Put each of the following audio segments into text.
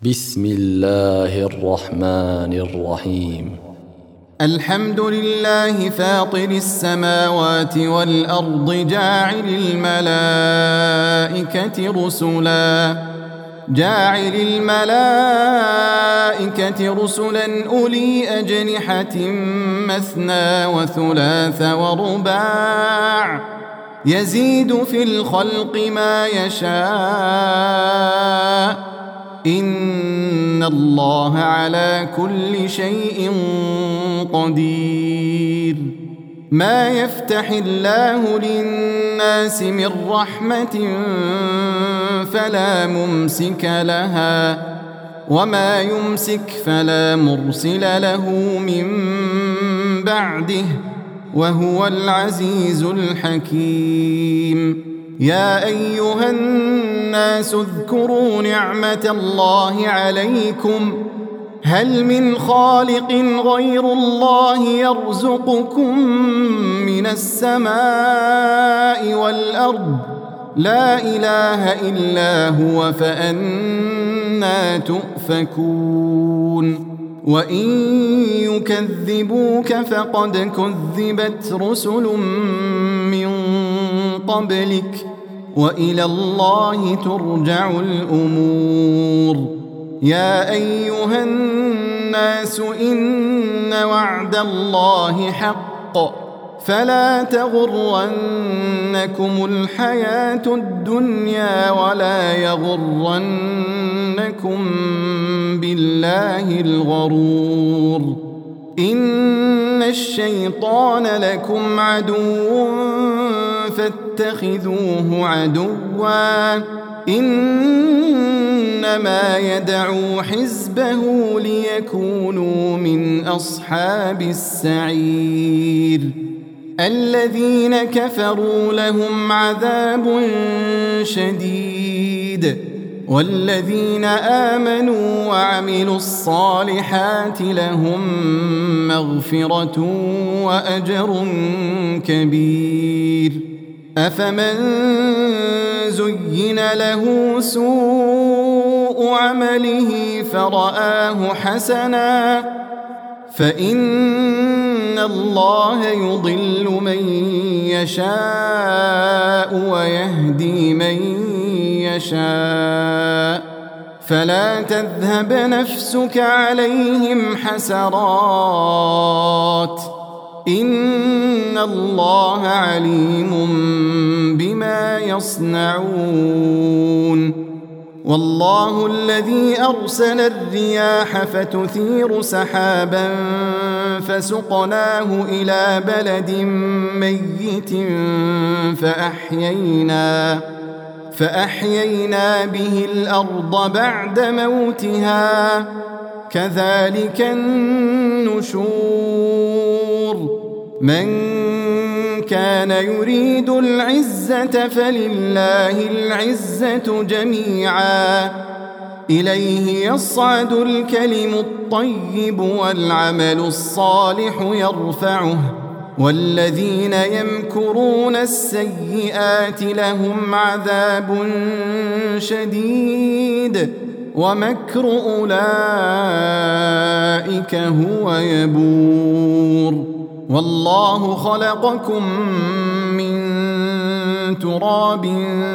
بسم الله الرحمن الرحيم. الحمد لله فاطر السماوات والأرض جاعل الملائكة رسلا أولي أجنحة مثنى وثلاث ورباع يزيد في الخلق ما يشاء إن الله على كل شيء قدير. ما يفتح الله للناس من رحمة فلا ممسك لها وما يمسك فلا مرسل له من بعده وهو العزيز الحكيم. يا أيها الناس اذكروا نعمة الله عليكم هل من خالق غير الله يرزقكم من السماء والأرض لا إله إلا هو فأنى تؤفكون. وإن يكذبوك فقد كذبت رسل من قبلك وإلى الله ترجع الأمور. يا أيها الناس إن وعد الله حق فلا تغرنكم الحياة الدنيا ولا يغرنكم بالله الغرور. إن الشيطان لكم عدو فاتخذوه عدوا إنما يدعو حزبه ليكونوا من أصحاب السعير. الذين كفروا لهم عذاب شديد والذين آمنوا وعملوا الصالحات لهم مغفرة وأجر كبير. أفمن زين له سوء عمله فرآه حسنا فإن الله يضل من يشاء ويهدي من يشاء فلا تذهب نفسك عليهم حسرات إن الله عليم بما يصنعون. والله الذي أرسل الرياح فتثير سحابا فسقناه إلى بلد ميت فأحيينا به الأرض بعد موتها كذلك النشور. من كان يريد العزة فلله العزة جميعا إليه يصعد الكلم الطيب والعمل الصالح يرفعه والذين يمكرون السيئات لهم عذاب شديد ومكر أولئك هو يبور. والله خلقكم من تراب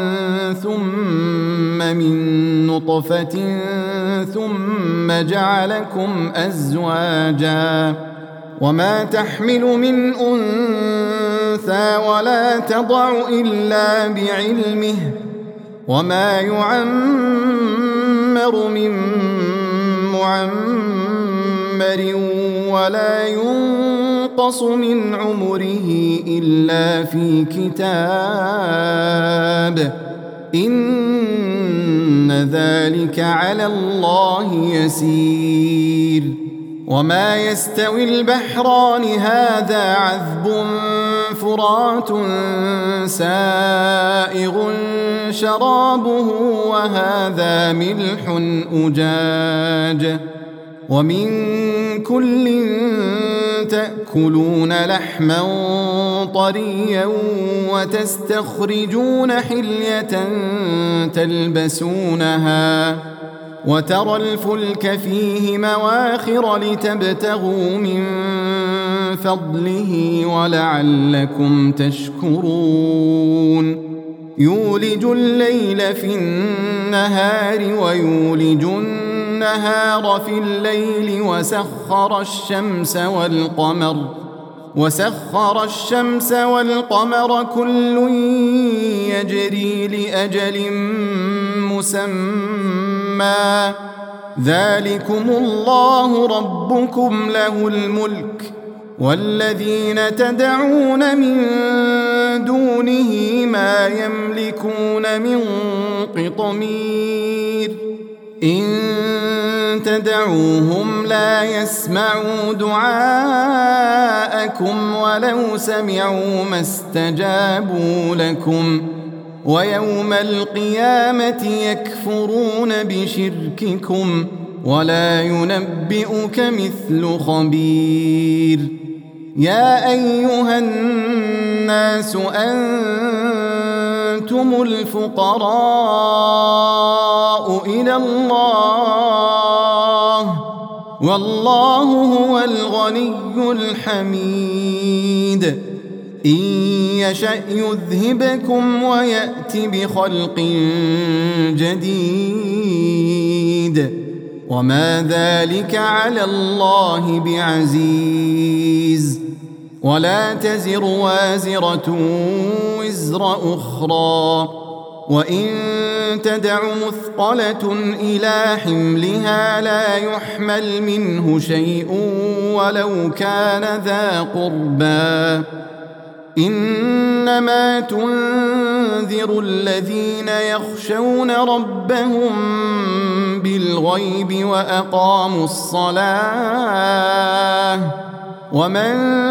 ثم من نطفة ثم جعلكم أزواجا وما تحمل من أنثى ولا تضع إلا بعلمه وما يعمر من معمر ولا ينقص من عمره إلا في كتاب إن ذلك على الله يسير. وما يستوي البحران هذا عذب فرات سائغ شرابه وهذا ملح أجاج ومن كل تأكلون لحما طريا وتستخرجون حلية تلبسونها وترى الفلك فيه مواخر لتبتغوا من فضله ولعلكم تشكرون يولج الليل في النهار ويولج النهار في الليل وسخر الشمس والقمر كل يجري لأجل مسمى ذلكم الله ربكم له الملك والذين تدعون من دونه ما يملكون من قطمير إن تدعوهم لا يسمعوا دعاءكم ولو سمعوا ما استجابوا لكم ويوم القيامة يكفرون بشرككم ولا ينبئك مثل خبير يا أيها الناس أنتم الفقراء إلى الله والله هو الغني الحميد إن يشأ يذهبكم ويأت بخلق جديد وما ذلك على الله بعزيز ولا تزر وازرة وزر أخرى وإن تدع مثقلة إلى حملها لا يحمل منه شيء ولو كان ذا قربى إنما تنذر الذين يخشون ربهم بالغيب وأقاموا الصلاة ومن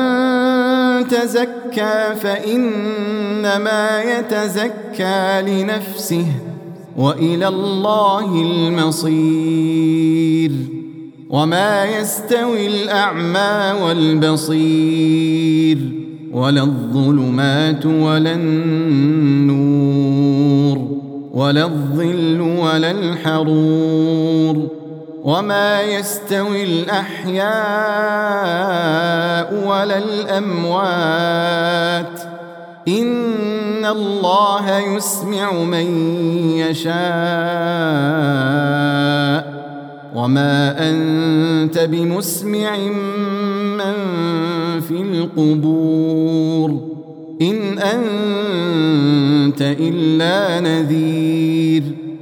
تزكى فإنما يتزكى لنفسه وإلى الله المصير وما يستوي الأعمى والبصير ولا الظلمات ولا النور ولا الظل ولا الحرور وما يستوي الأحياء ولا الأموات إن الله يسمع من يشاء وما أنت بمسمع من في القبور إن أنت إلا نذير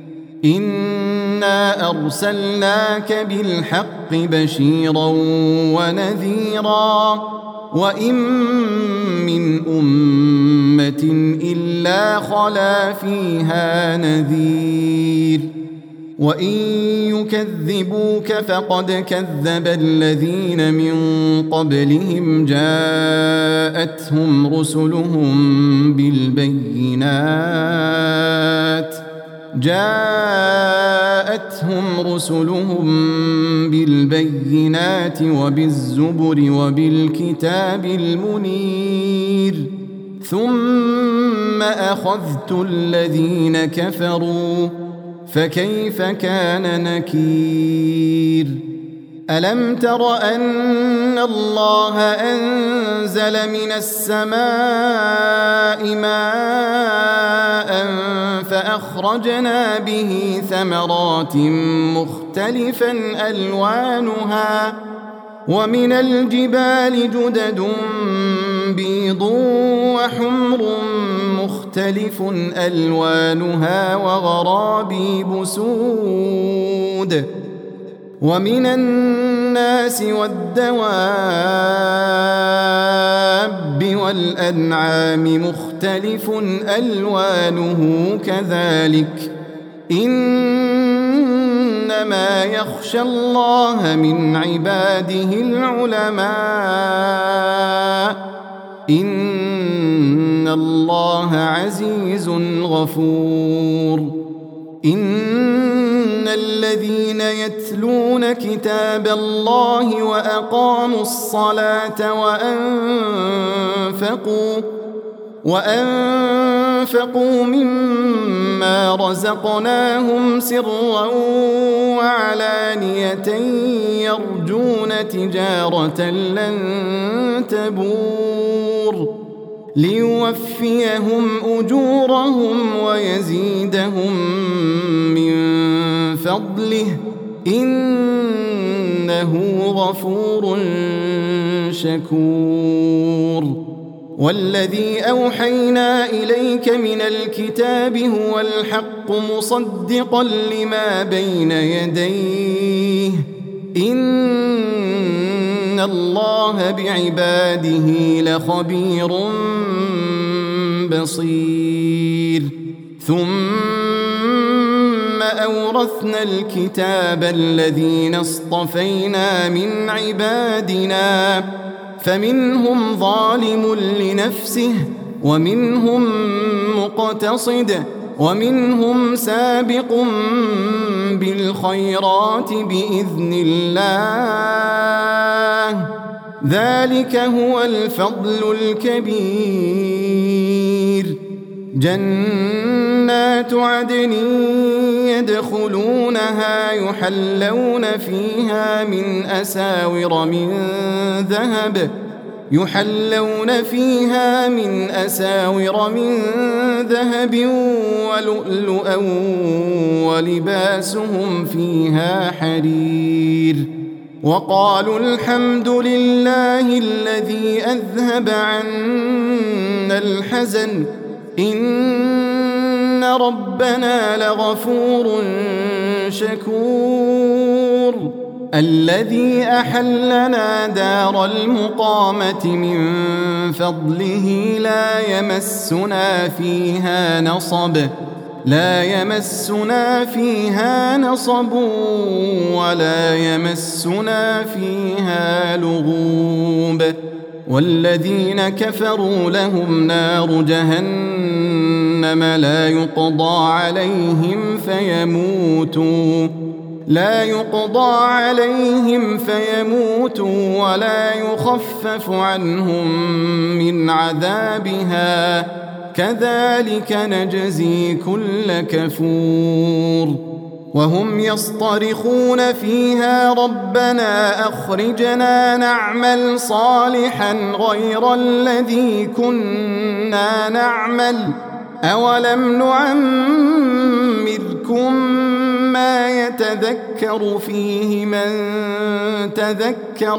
إنا أرسلناك بالحق بشيرا ونذيرا وإن من أمة إلا خلا فيها نذير وإن يكذبوك فقد كذب الذين من قبلهم جاءتهم رسلهم بالبينات وبالزبر وبالكتاب المنير ثم أخذت الذين كفروا فكيف كان نكير ألم تر أن الله أنزل من السماء ماء فأخرجنا به ثمرات مختلفا ألوانها ومن الجبال جدد بيض وحمر مختلف ألوانها وغرابيب سود ومن الناس والدواب والأنعام مختلف ألوانه كذلك إنما يخشى الله من عباده العلماء إن الله عزيز غفور إن الذين يتلون كتاب الله وأقاموا الصلاة وأنفقوا أنفقوا مما رزقناهم سرا وعلانية يرجون تجارة لن تبور ليوفيهم أجورهم ويزيدهم من فضله إنه غفور شكور والذي أوحينا إليك من الكتاب هو الحق مصدقا لما بين يديه إن الله بعباده لخبير بصير ثم أورثنا الكتاب الذين اصطفينا من عبادنا فمنهم ظالم لنفسه ومنهم مقتصد ومنهم سابق بالخيرات بإذن الله ذلك هو الفضل الكبير جنات عدن يدخلونها يحلون فيها من أساور من ذهب ولؤلؤا ولباسهم فيها حرير وقالوا الحمد لله الذي أذهب عنا الحزن إن ربنا لغفور شكور الذي أحلنا دار المقامة من فضله لا يمسنا فيها نصب ولا يمسنا فيها لغوب والذين كفروا لهم نار جهنم لا يقضى عليهم فيموتوا ولا يخفف عنهم من عذابها كذلك نجزي كل كفور وهم يصطرخون فيها ربنا أخرجنا نعمل صالحا غير الذي كنا نعمل أولم نعمركم ما يتذكر فيه من تذكر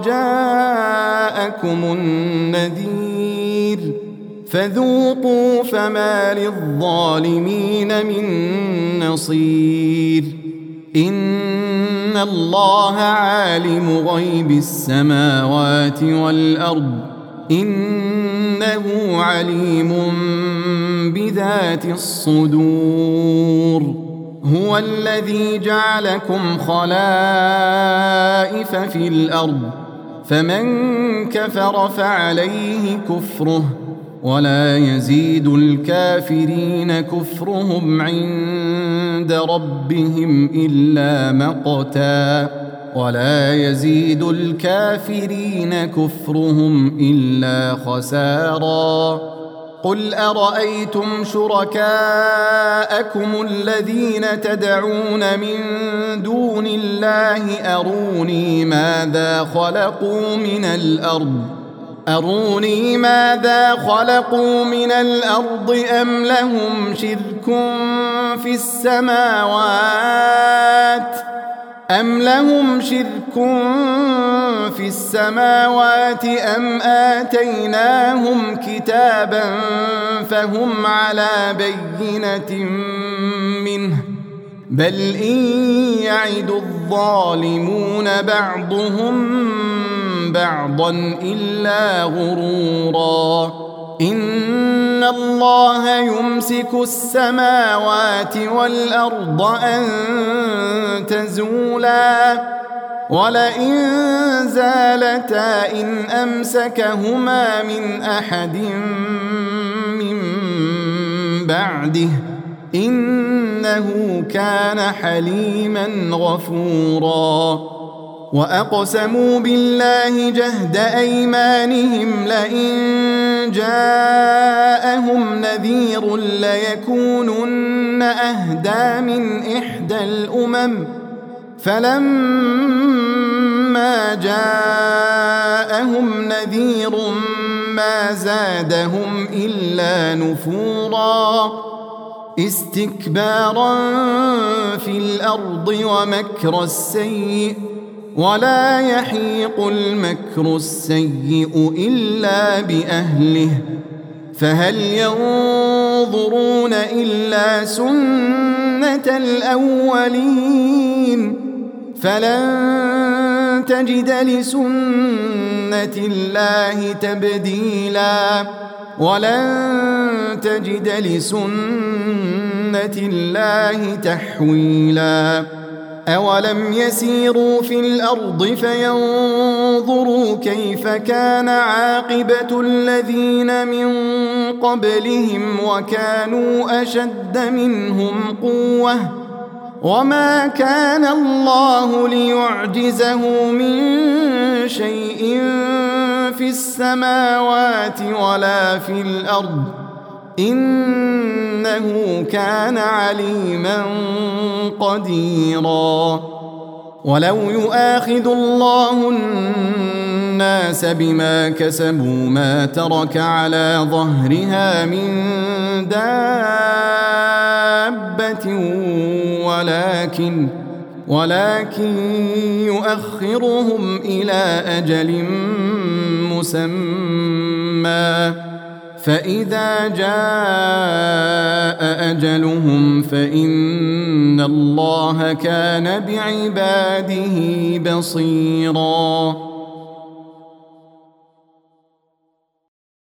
وجاءكم النذير فذوقوا فما للظالمين من نصير إن الله عالم غيب السماوات والأرض إنه عليم بذات الصدور هو الذي جعلكم خلائف في الأرض فمن كفر فعليه كفره ولا يزيد الكافرين كفرهم عند ربهم إلا مقتا ولا يزيد الكافرين كفرهم إلا خسارا قل أرأيتم شركاءكم الذين تدعون من دون الله أروني ماذا خلقوا من الأرض أم لهم شرك في السماوات أم آتيناهم كتابا فهم على بينة منه بل إن يعد الظالمون بعضهم بعضا إلا غرورا إن الله يمسك السماوات والأرض أن تزولا ولئن زالتا إن أمسكهما من أحد من بعده إنه كان حليما غفورا وأقسموا بالله جهد أيمانهم لئن جاءهم نذير ليكونن أهدى من إحدى الأمم فلما جاءهم نذير ما زادهم إلا نفورا استكبارا في الأرض ومكر السيء ولا يحيق المكر السيء إلا بأهله فهل ينظرون إلا سنة الأولين فلن تجد لسنة الله تبديلا ولن تجد لسنة الله تحويلا أولم يسيروا في الأرض فينظروا كيف كان عاقبة الذين من قبلهم وكانوا أشد منهم قوة وما كان الله ليعجزه من شيء في السماوات ولا في الأرض إنه كان عليما قديرا ولو يؤاخذ الله الناس بما كسبوا ما ترك على ظهرها من دابة ولكن يؤخرهم إلى أجل مسمى فإذا جاء أجلهم فإن الله كان بعباده بصيراً